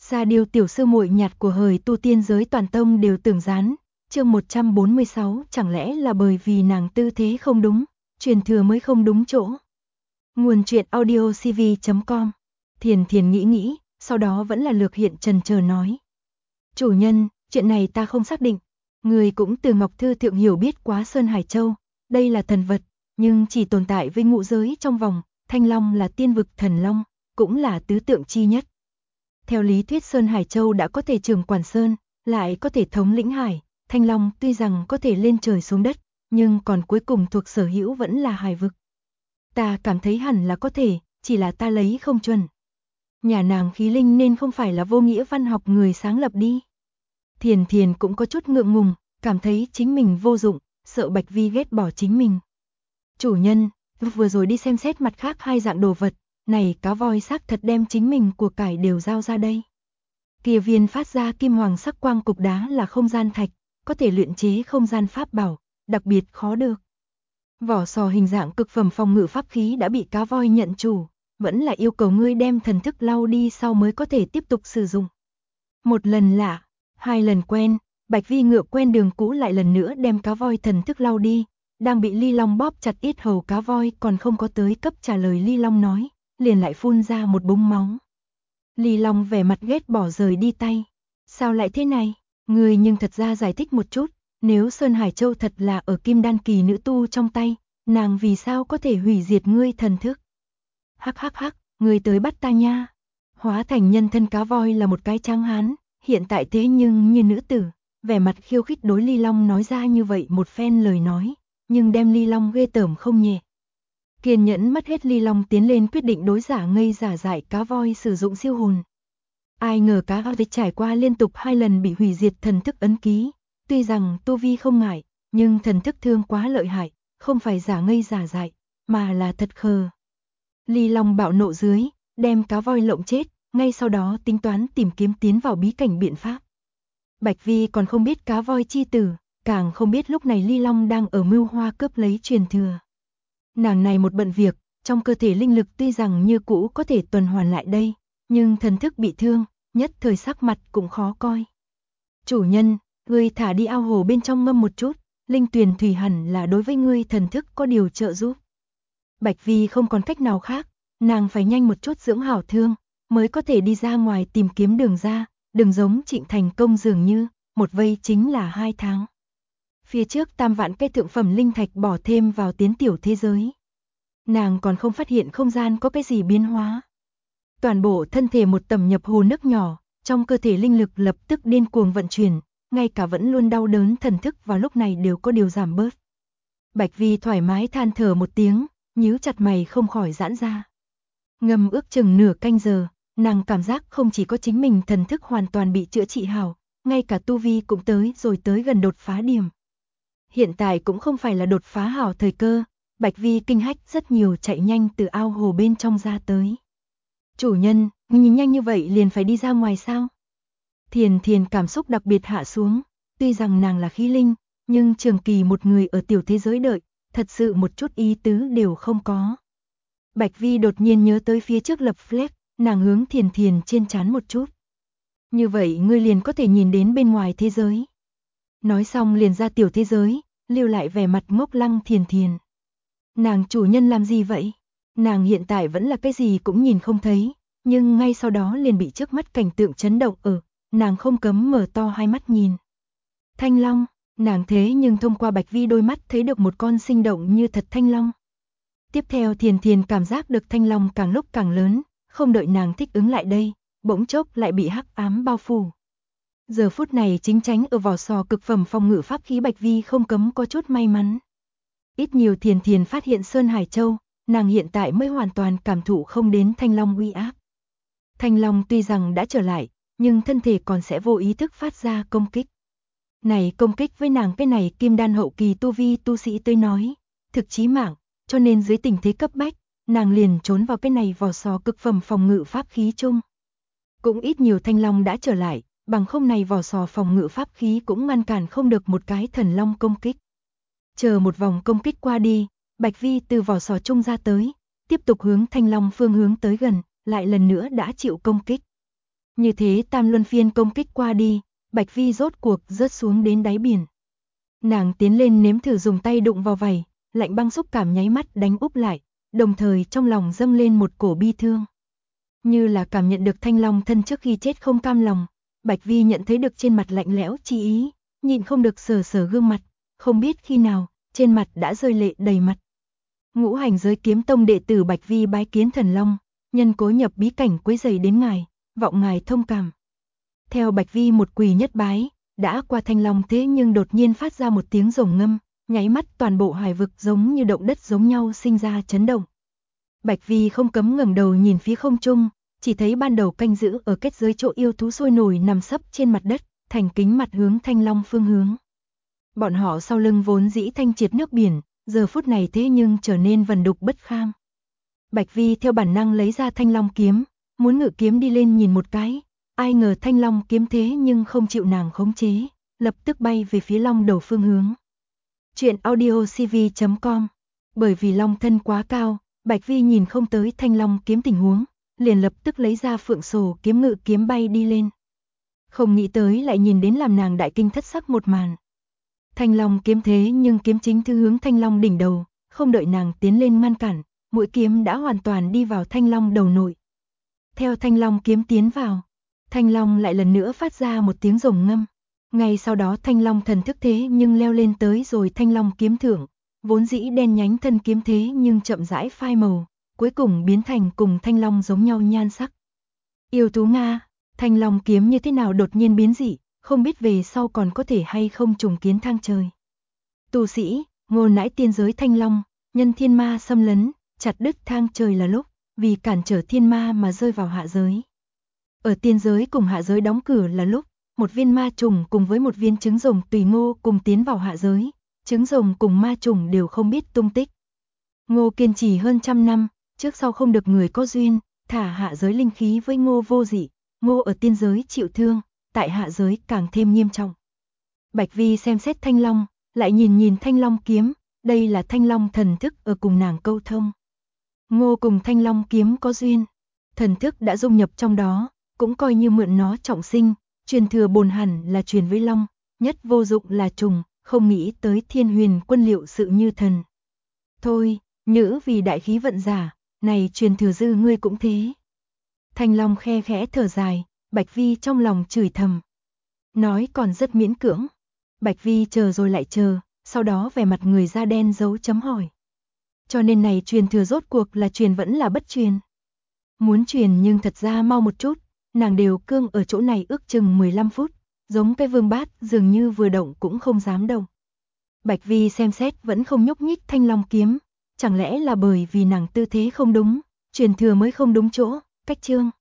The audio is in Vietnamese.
Sa Điêu tiểu sư muội nhạt của hời tu tiên giới toàn tông đều tưởng gián. Chương 146, chẳng lẽ là bởi vì nàng tư thế không đúng, truyền thừa mới không đúng chỗ. Nguồn truyện audio cv.com. Thiền Thiền nghĩ, sau đó vẫn là lược hiện trần chờ nói. Chủ nhân, chuyện này ta không xác định. Người cũng từ Ngọc Thư Thượng hiểu biết quá Sơn Hải Châu. Đây là thần vật, nhưng chỉ tồn tại với ngũ giới trong vòng. Thanh Long là tiên vực thần long, cũng là tứ tượng chi nhất. Theo lý thuyết Sơn Hải Châu đã có thể trưởng quản Sơn, lại có thể thống lĩnh hải. Thanh Long tuy rằng có thể lên trời xuống đất, nhưng còn cuối cùng thuộc sở hữu vẫn là hải vực. Ta cảm thấy hẳn là có thể, chỉ là ta lấy không chuẩn. Nhà nàng khí linh nên không phải là vô nghĩa văn học người sáng lập đi. Thiền Thiền cũng có chút ngượng ngùng, cảm thấy chính mình vô dụng, sợ Bạch Vi ghét bỏ chính mình. Chủ nhân, vừa rồi đi xem xét mặt khác hai dạng đồ vật, này cá voi xác thật đem chính mình của cải đều giao ra đây. Kia viên phát ra kim hoàng sắc quang cục đá là không gian thạch, có thể luyện chế không gian pháp bảo, đặc biệt khó được. Vỏ sò hình dạng cực phẩm phòng ngự pháp khí đã bị cá voi nhận chủ, vẫn là yêu cầu ngươi đem thần thức lau đi sau mới có thể tiếp tục sử dụng. Một lần lạ, hai lần quen, Bạch Vi ngựa quen đường cũ lại lần nữa đem cá voi thần thức lau đi, đang bị Ly Long bóp chặt yết hầu cá voi còn không có tới cấp trả lời Ly Long nói, liền lại phun ra một búng máu. Ly Long vẻ mặt ghét bỏ rời đi tay. Sao lại thế này? Ngươi nhưng thật ra giải thích một chút, nếu Sơn Hải Châu thật là ở Kim Đan kỳ nữ tu trong tay, nàng vì sao có thể hủy diệt ngươi thần thức? Hắc hắc hắc, ngươi tới bắt ta nha. Hóa thành nhân thân cá voi là một cái tráng hán, hiện tại thế nhưng như nữ tử, vẻ mặt khiêu khích đối Ly Long nói ra như vậy một phen lời nói, nhưng đem Ly Long ghê tởm không nhẹ. Kiên nhẫn mất hết Ly Long tiến lên quyết định đối giả ngây giả dại cá voi sử dụng siêu hồn. Ai ngờ cá voi trải qua liên tục 2 lần bị hủy diệt thần thức ấn ký, tuy rằng tu vi không ngại, nhưng thần thức thương quá lợi hại, không phải giả ngây giả dại, mà là thật khờ. Ly Long bạo nộ dưới, đem cá voi lộng chết, ngay sau đó tính toán tìm kiếm tiến vào bí cảnh biện pháp. Bạch Vi còn không biết cá voi chi tử, càng không biết lúc này Ly Long đang ở mưu hoa cướp lấy truyền thừa. Nàng này một bận việc, trong cơ thể linh lực tuy rằng như cũ có thể tuần hoàn lại đây, nhưng thần thức bị thương, nhất thời sắc mặt cũng khó coi. Chủ nhân, ngươi thả đi ao hồ bên trong ngâm một chút, linh tuyền thủy hẳn là đối với ngươi thần thức có điều trợ giúp. Bạch Vi không còn cách nào khác, nàng phải nhanh một chút dưỡng hảo thương, mới có thể đi ra ngoài tìm kiếm đường ra, đừng giống Trịnh Thành Công dường như, một vây chính là 2 tháng. Phía trước 3 vạn cây thượng phẩm linh thạch bỏ thêm vào tiến tiểu thế giới. Nàng còn không phát hiện không gian có cái gì biến hóa. Toàn bộ thân thể một tầm nhập hồ nước nhỏ, trong cơ thể linh lực lập tức điên cuồng vận chuyển, ngay cả vẫn luôn đau đớn thần thức vào lúc này đều có điều giảm bớt. Bạch Vi thoải mái than thở một tiếng, nhíu chặt mày không khỏi giãn ra. Ngâm ước chừng nửa canh giờ, nàng cảm giác không chỉ có chính mình thần thức hoàn toàn bị chữa trị hảo, ngay cả tu vi cũng tới gần đột phá điểm. Hiện tại cũng không phải là đột phá hảo thời cơ, Bạch Vi kinh hách rất nhiều chạy nhanh từ ao hồ bên trong ra tới. Chủ nhân, nhìn nhanh như vậy liền phải đi ra ngoài sao? Thiền Thiền cảm xúc đặc biệt hạ xuống, tuy rằng nàng là khí linh, nhưng trường kỳ một người ở tiểu thế giới đợi, thật sự một chút ý tứ đều không có. Bạch Vi đột nhiên nhớ tới phía trước lập flag, nàng hướng Thiền Thiền trên trán một chút. Như vậy ngươi liền có thể nhìn đến bên ngoài thế giới. Nói xong liền ra tiểu thế giới, lưu lại vẻ mặt ngốc lăng Thiền Thiền. Nàng chủ nhân làm gì vậy? Nàng hiện tại vẫn là cái gì cũng nhìn không thấy, nhưng ngay sau đó liền bị trước mắt cảnh tượng chấn động nàng không cấm mở to hai mắt nhìn. Thanh long, nàng thế nhưng thông qua Bạch Vi đôi mắt thấy được một con sinh động như thật thanh long. Tiếp theo Thiền Thiền cảm giác được thanh long càng lúc càng lớn, không đợi nàng thích ứng lại đây, bỗng chốc lại bị hắc ám bao phủ. Giờ phút này chính tránh ở vỏ sò cực phẩm phòng ngự pháp khí Bạch Vi không cấm có chút may mắn. Ít nhiều Thiền Thiền phát hiện Sơn Hải Châu, nàng hiện tại mới hoàn toàn cảm thụ không đến thanh long uy áp. Thanh long tuy rằng đã trở lại, nhưng thân thể còn sẽ vô ý thức phát ra công kích. Này công kích với nàng cái này kim đan hậu kỳ tu vi tu sĩ tới nói, thực chí mạng, cho nên dưới tình thế cấp bách, nàng liền trốn vào cái này vỏ sò cực phẩm phòng ngự pháp khí chung. Cũng ít nhiều thanh long đã trở lại, bằng không này vỏ sò phòng ngự pháp khí cũng ngăn cản không được một cái thần long công kích. Chờ một vòng công kích qua đi, Bạch Vi từ vỏ sò chung ra tới, tiếp tục hướng thanh long phương hướng tới gần, lại lần nữa đã chịu công kích. Như thế tam luân phiên công kích qua đi, Bạch Vi rốt cuộc rớt xuống đến đáy biển. Nàng tiến lên nếm thử dùng tay đụng vào vảy, lạnh băng xúc cảm nháy mắt đánh úp lại, đồng thời trong lòng dâng lên một cổ bi thương. Như là cảm nhận được Thanh Long thân trước khi chết không cam lòng, Bạch Vi nhận thấy được trên mặt lạnh lẽo chi ý, nhịn không được sờ sờ gương mặt, không biết khi nào, trên mặt đã rơi lệ đầy mặt. Ngũ hành giới kiếm tông đệ tử Bạch Vi bái kiến thần Long, nhân cố nhập bí cảnh quấy rầy đến ngài, vọng ngài thông cảm. Theo Bạch Vi một quỳ nhất bái, đã qua Thanh Long thế nhưng đột nhiên phát ra một tiếng rồng ngâm, nháy mắt toàn bộ hải vực giống như động đất giống nhau sinh ra chấn động. Bạch Vi không cấm ngẩng đầu nhìn phía không trung, chỉ thấy ban đầu canh giữ ở kết giới chỗ yêu thú sôi nổi nằm sấp trên mặt đất, thành kính mặt hướng Thanh Long phương hướng. Bọn họ sau lưng vốn dĩ thanh triệt nước biển, giờ phút này thế nhưng trở nên vần đục bất kham. Bạch Vi theo bản năng lấy ra Thanh Long kiếm, muốn ngự kiếm đi lên nhìn một cái, ai ngờ Thanh Long kiếm thế nhưng không chịu nàng khống chế, lập tức bay về phía long đầu phương hướng. Chuyện audiocv.com. Bởi vì long thân quá cao, Bạch Vi nhìn không tới Thanh Long kiếm tình huống, liền lập tức lấy ra phượng sổ kiếm ngự kiếm bay đi lên. Không nghĩ tới lại nhìn đến làm nàng đại kinh thất sắc một màn. Thanh Long kiếm thế nhưng kiếm chính thư hướng Thanh Long đỉnh đầu, không đợi nàng tiến lên ngăn cản, mũi kiếm đã hoàn toàn đi vào Thanh Long đầu nội. Theo Thanh Long kiếm tiến vào, Thanh Long lại lần nữa phát ra một tiếng rồng ngâm. Ngay sau đó Thanh Long thần thức thế nhưng leo lên tới rồi Thanh Long kiếm thượng, vốn dĩ đen nhánh thân kiếm thế nhưng chậm rãi phai màu, cuối cùng biến thành cùng Thanh Long giống nhau nhan sắc. Yêu thú Nga, Thanh Long kiếm như thế nào đột nhiên biến dị, không biết về sau còn có thể hay không trùng kiến thang trời. Tu sĩ, ngô nãi tiên giới Thanh Long, nhân thiên ma xâm lấn, chặt đứt thang trời là lúc, vì cản trở thiên ma mà rơi vào hạ giới. Ở tiên giới cùng hạ giới đóng cửa là lúc, một viên ma trùng cùng với một viên trứng rồng tùy Ngô cùng tiến vào hạ giới, trứng rồng cùng ma trùng đều không biết tung tích. Ngô kiên trì hơn 100 năm, trước sau không được người có duyên, thả hạ giới linh khí với Ngô vô dị, Ngô ở tiên giới chịu thương, tại hạ giới càng thêm nghiêm trọng. Bạch Vi xem xét Thanh Long, lại nhìn Thanh Long kiếm, đây là Thanh Long thần thức ở cùng nàng câu thông. Ngô cùng Thanh Long kiếm có duyên, thần thức đã dung nhập trong đó, cũng coi như mượn nó trọng sinh, truyền thừa bổn hẳn là truyền với Long, nhất vô dụng là trùng, không nghĩ tới Thiên Huyền quân liệu sự như thần. Thôi, nhữ vì đại khí vận giả, này truyền thừa dư ngươi cũng thế. Thanh Long khe khẽ thở dài, Bạch Vi trong lòng chửi thầm. Nói còn rất miễn cưỡng. Bạch Vi chờ rồi lại chờ, sau đó vẻ mặt người da đen dấu chấm hỏi. Cho nên này truyền thừa rốt cuộc là truyền vẫn là bất truyền. Muốn truyền nhưng thật ra mau một chút, nàng đều cương ở chỗ này ước chừng 15 phút, giống cái vương bát dường như vừa động cũng không dám động. Bạch Vi xem xét vẫn không nhúc nhích Thanh Long kiếm, chẳng lẽ là bởi vì nàng tư thế không đúng, truyền thừa mới không đúng chỗ, cách chương.